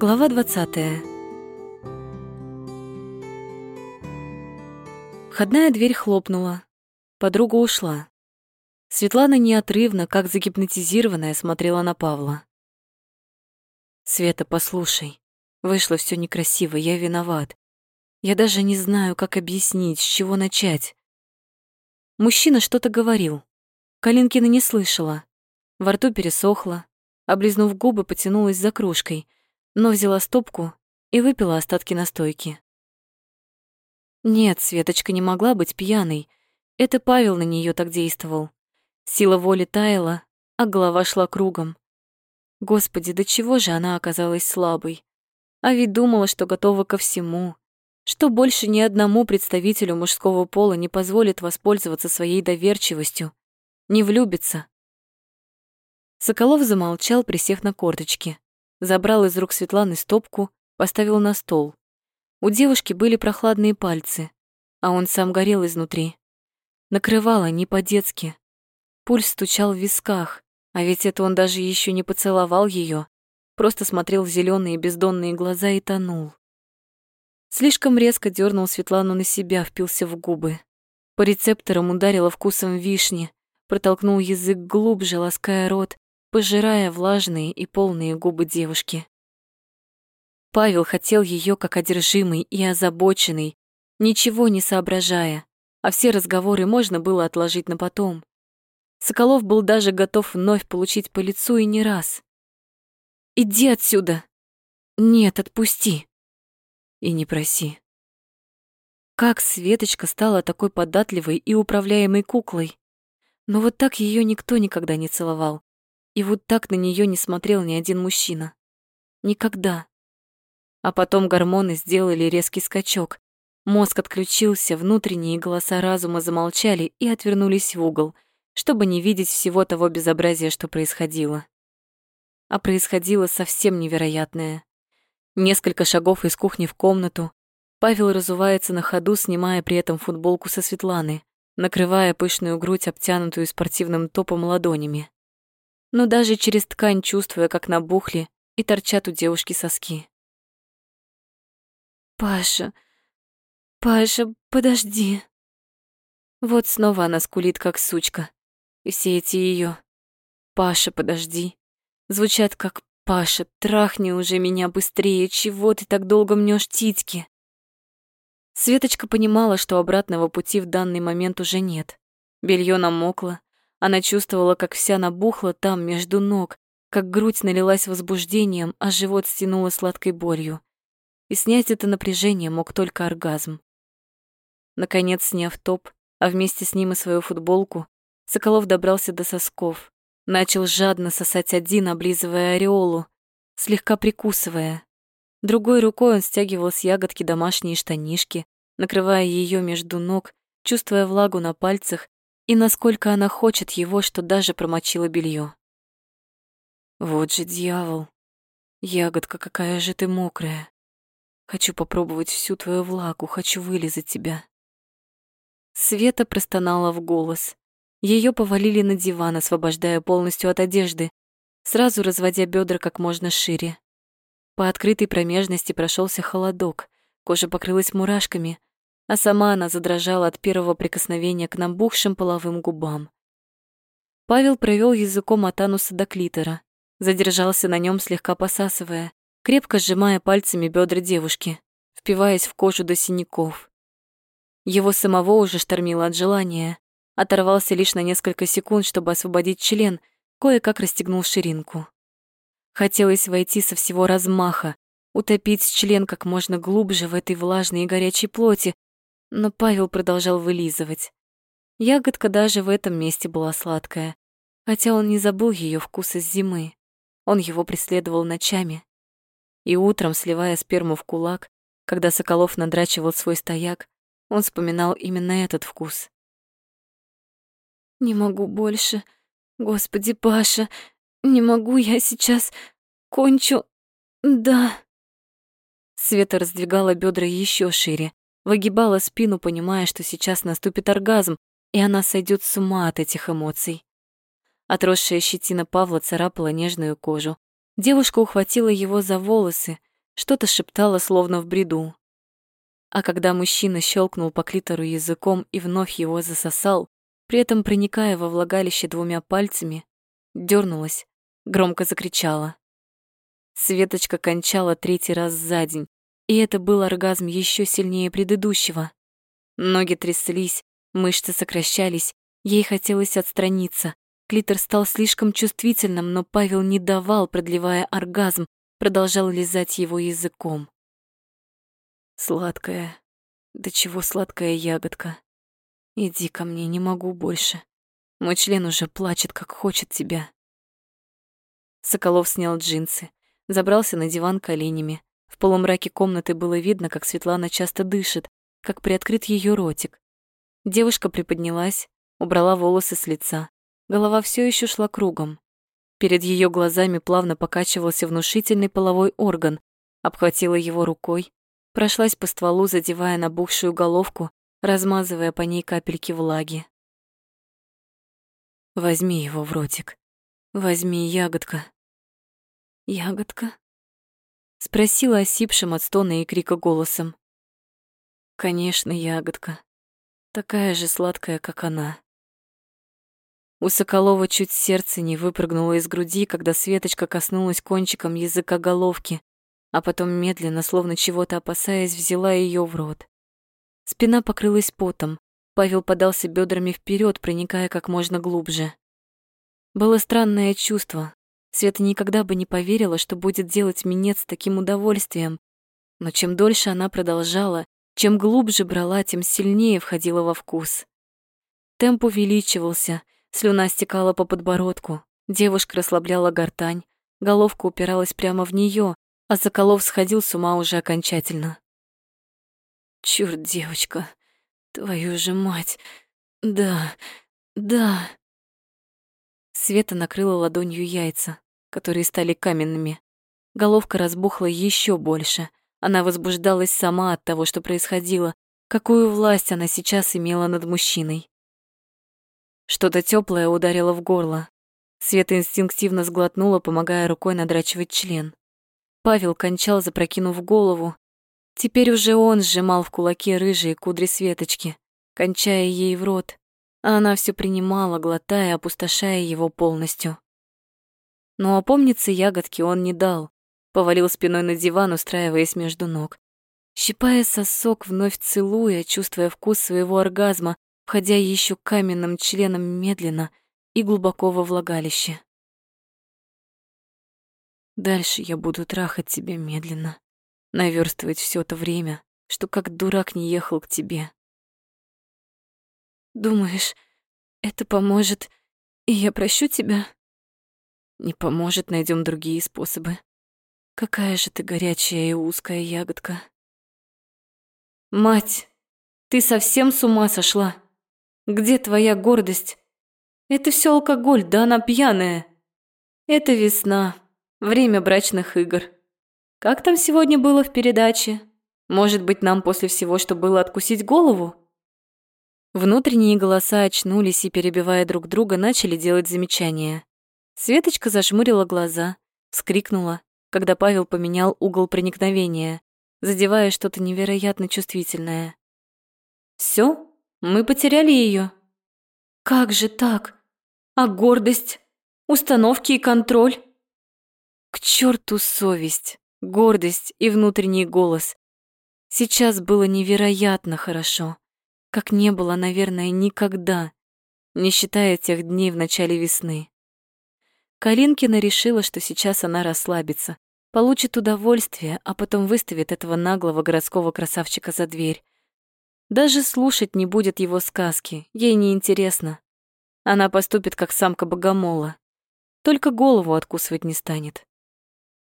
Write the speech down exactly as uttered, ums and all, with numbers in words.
Глава двадцатая. Входная дверь хлопнула. Подруга ушла. Светлана неотрывно, как загипнотизированная, смотрела на Павла. «Света, послушай, вышло все некрасиво, я виноват. Я даже не знаю, как объяснить, с чего начать». Мужчина что-то говорил. Калинкина не слышала. Во рту пересохло. Облизнув губы, потянулась за кружкой, но взяла стопку и выпила остатки настойки. Нет, Светочка не могла быть пьяной. Это Павел на нее так действовал. Сила воли таяла, а голова шла кругом. Господи, до чего же она оказалась слабой? А ведь думала, что готова ко всему, что больше ни одному представителю мужского пола не позволит воспользоваться своей доверчивостью, не влюбится. Соколов замолчал, присев на корточки. Забрал из рук Светланы стопку, поставил на стол. У девушки были прохладные пальцы, а он сам горел изнутри. Накрывало не по-детски. Пульс стучал в висках, а ведь это он даже еще не поцеловал ее, просто смотрел в зеленые бездонные глаза и тонул. Слишком резко дернул Светлану на себя, впился в губы. По рецепторам ударило вкусом вишни, протолкнул язык глубже, лаская рот, пожирая влажные и полные губы девушки. Павел хотел ее как одержимый и озабоченный, ничего не соображая, а все разговоры можно было отложить на потом. Соколов был даже готов вновь получить по лицу и не раз. «Иди отсюда!» «Нет, отпусти!» «И не проси!» Как Светочка стала такой податливой и управляемой куклой? Но вот так ее никто никогда не целовал. И вот так на нее не смотрел ни один мужчина. Никогда. А потом гормоны сделали резкий скачок. Мозг отключился, внутренние голоса разума замолчали и отвернулись в угол, чтобы не видеть всего того безобразия, что происходило. А происходило совсем невероятное. Несколько шагов из кухни в комнату. Павел разувается на ходу, снимая при этом футболку со Светланы, накрывая пышную грудь, обтянутую спортивным топом, ладонями. Но даже через ткань чувствуя, как набухли и торчат у девушки соски. «Паша, Паша, подожди». Вот снова она скулит, как сучка. И все эти ее «Паша, подожди» звучат как «Паша, трахни уже меня быстрее, чего ты так долго мнешь титьки?» Светочка понимала, что обратного пути в данный момент уже нет. Белье намокло, она чувствовала, как вся набухла там, между ног, как грудь налилась возбуждением, а живот стянуло сладкой болью. И снять это напряжение мог только оргазм. Наконец, сняв топ, а вместе с ним и свою футболку, Соколов добрался до сосков, начал жадно сосать один, облизывая ореолу, слегка прикусывая. Другой рукой он стягивал с ягодки домашние штанишки, накрывая ее между ног, чувствуя влагу на пальцах и насколько она хочет его, что даже промочила белье. Вот же дьявол. Ягодка, какая же ты мокрая. Хочу попробовать всю твою влагу, хочу вылизать тебя. Света простонала в голос. Ее повалили на диван, освобождая полностью от одежды, сразу разводя бедра как можно шире. По открытой промежности прошелся холодок, кожа покрылась мурашками, а сама она задрожала от первого прикосновения к набухшим половым губам. Павел провел языком от ануса до клитора, задержался на нем, слегка посасывая, крепко сжимая пальцами бедра девушки, впиваясь в кожу до синяков. Его самого уже штормило от желания, оторвался лишь на несколько секунд, чтобы освободить член, кое-как расстегнул ширинку. Хотелось войти со всего размаха, утопить член как можно глубже в этой влажной и горячей плоти, но Павел продолжал вылизывать. Ягодка даже в этом месте была сладкая, хотя он не забыл ее вкуса с зимы. Он его преследовал ночами. И утром, сливая сперму в кулак, когда Соколов надрачивал свой стояк, он вспоминал именно этот вкус. «Не могу больше. Господи, Паша, не могу я сейчас. Кончу. Да». Света раздвигала бедра еще шире, выгибала спину, понимая, что сейчас наступит оргазм, и она сойдет с ума от этих эмоций. Отросшая щетина Павла царапала нежную кожу. Девушка ухватила его за волосы, что-то шептала, словно в бреду. А когда мужчина щелкнул по клитору языком и вновь его засосал, при этом проникая во влагалище двумя пальцами, дернулась, громко закричала. Светочка кончала третий раз за день, и это был оргазм еще сильнее предыдущего. Ноги тряслись, мышцы сокращались, ей хотелось отстраниться. Клитор стал слишком чувствительным, но Павел не давал, продлевая оргазм, продолжал лизать его языком. Сладкая, да чего сладкая ягодка. Иди ко мне, не могу больше. Мой член уже плачет, как хочет тебя. Соколов снял джинсы, забрался на диван коленями. В полумраке комнаты было видно, как Светлана часто дышит, как приоткрыт ее ротик. Девушка приподнялась, убрала волосы с лица. Голова все еще шла кругом. Перед ее глазами плавно покачивался внушительный половой орган, обхватила его рукой, прошлась по стволу, задевая набухшую головку, размазывая по ней капельки влаги. «Возьми его в ротик. Возьми, ягодка». «Ягодка?» — спросила осипшим от стона и крика голосом. «Конечно, ягодка. Такая же сладкая, как она». У Соколова чуть сердце не выпрыгнуло из груди, когда Светочка коснулась кончиком языка головки, а потом медленно, словно чего-то опасаясь, взяла ее в рот. Спина покрылась потом. Павел подался бедрами вперед, проникая как можно глубже. Было странное чувство. Света никогда бы не поверила, что будет делать минет с таким удовольствием. Но чем дольше она продолжала, чем глубже брала, тем сильнее входила во вкус. Темп увеличивался, слюна стекала по подбородку, девушка расслабляла гортань, головка упиралась прямо в нее, а Соколов сходил с ума уже окончательно. «Чёрт, девочка, твою же мать! Да, да!» Света накрыла ладонью яйца, которые стали каменными. Головка разбухла еще больше. Она возбуждалась сама от того, что происходило. Какую власть она сейчас имела над мужчиной. Что-то теплое ударило в горло. Света инстинктивно сглотнула, помогая рукой надрачивать член. Павел кончал, запрокинув голову. Теперь уже он сжимал в кулаке рыжие кудри Светочки, кончая ей в рот, а она все принимала, глотая, опустошая его полностью. Но опомниться ягодке он не дал, повалил спиной на диван, устраиваясь между ног. Щипая сосок, вновь целуя, чувствуя вкус своего оргазма, входя еще каменным членом медленно и глубоко во влагалище. Дальше я буду трахать тебя медленно, наверстывать все это время, что как дурак не ехал к тебе. Думаешь, это поможет, и я прощу тебя? Не поможет, найдем другие способы. Какая же ты горячая и узкая ягодка. Мать, ты совсем с ума сошла? Где твоя гордость? Это все алкоголь, да она пьяная. Это весна, время брачных игр. Как там сегодня было в передаче? Может быть, нам после всего, что было, откусить голову? Внутренние голоса очнулись и, перебивая друг друга, начали делать замечания. Светочка зажмурила глаза, вскрикнула, когда Павел поменял угол проникновения, задевая что-то невероятно чувствительное. Все, мы потеряли ее. Как же так? А гордость, установки и контроль? К черту совесть, гордость и внутренний голос. Сейчас было невероятно хорошо, как не было, наверное, никогда, не считая тех дней в начале весны. Калинкина решила, что сейчас она расслабится, получит удовольствие, а потом выставит этого наглого городского красавчика за дверь. Даже слушать не будет его сказки, ей не интересно. Она поступит как самка богомола, только голову откусывать не станет.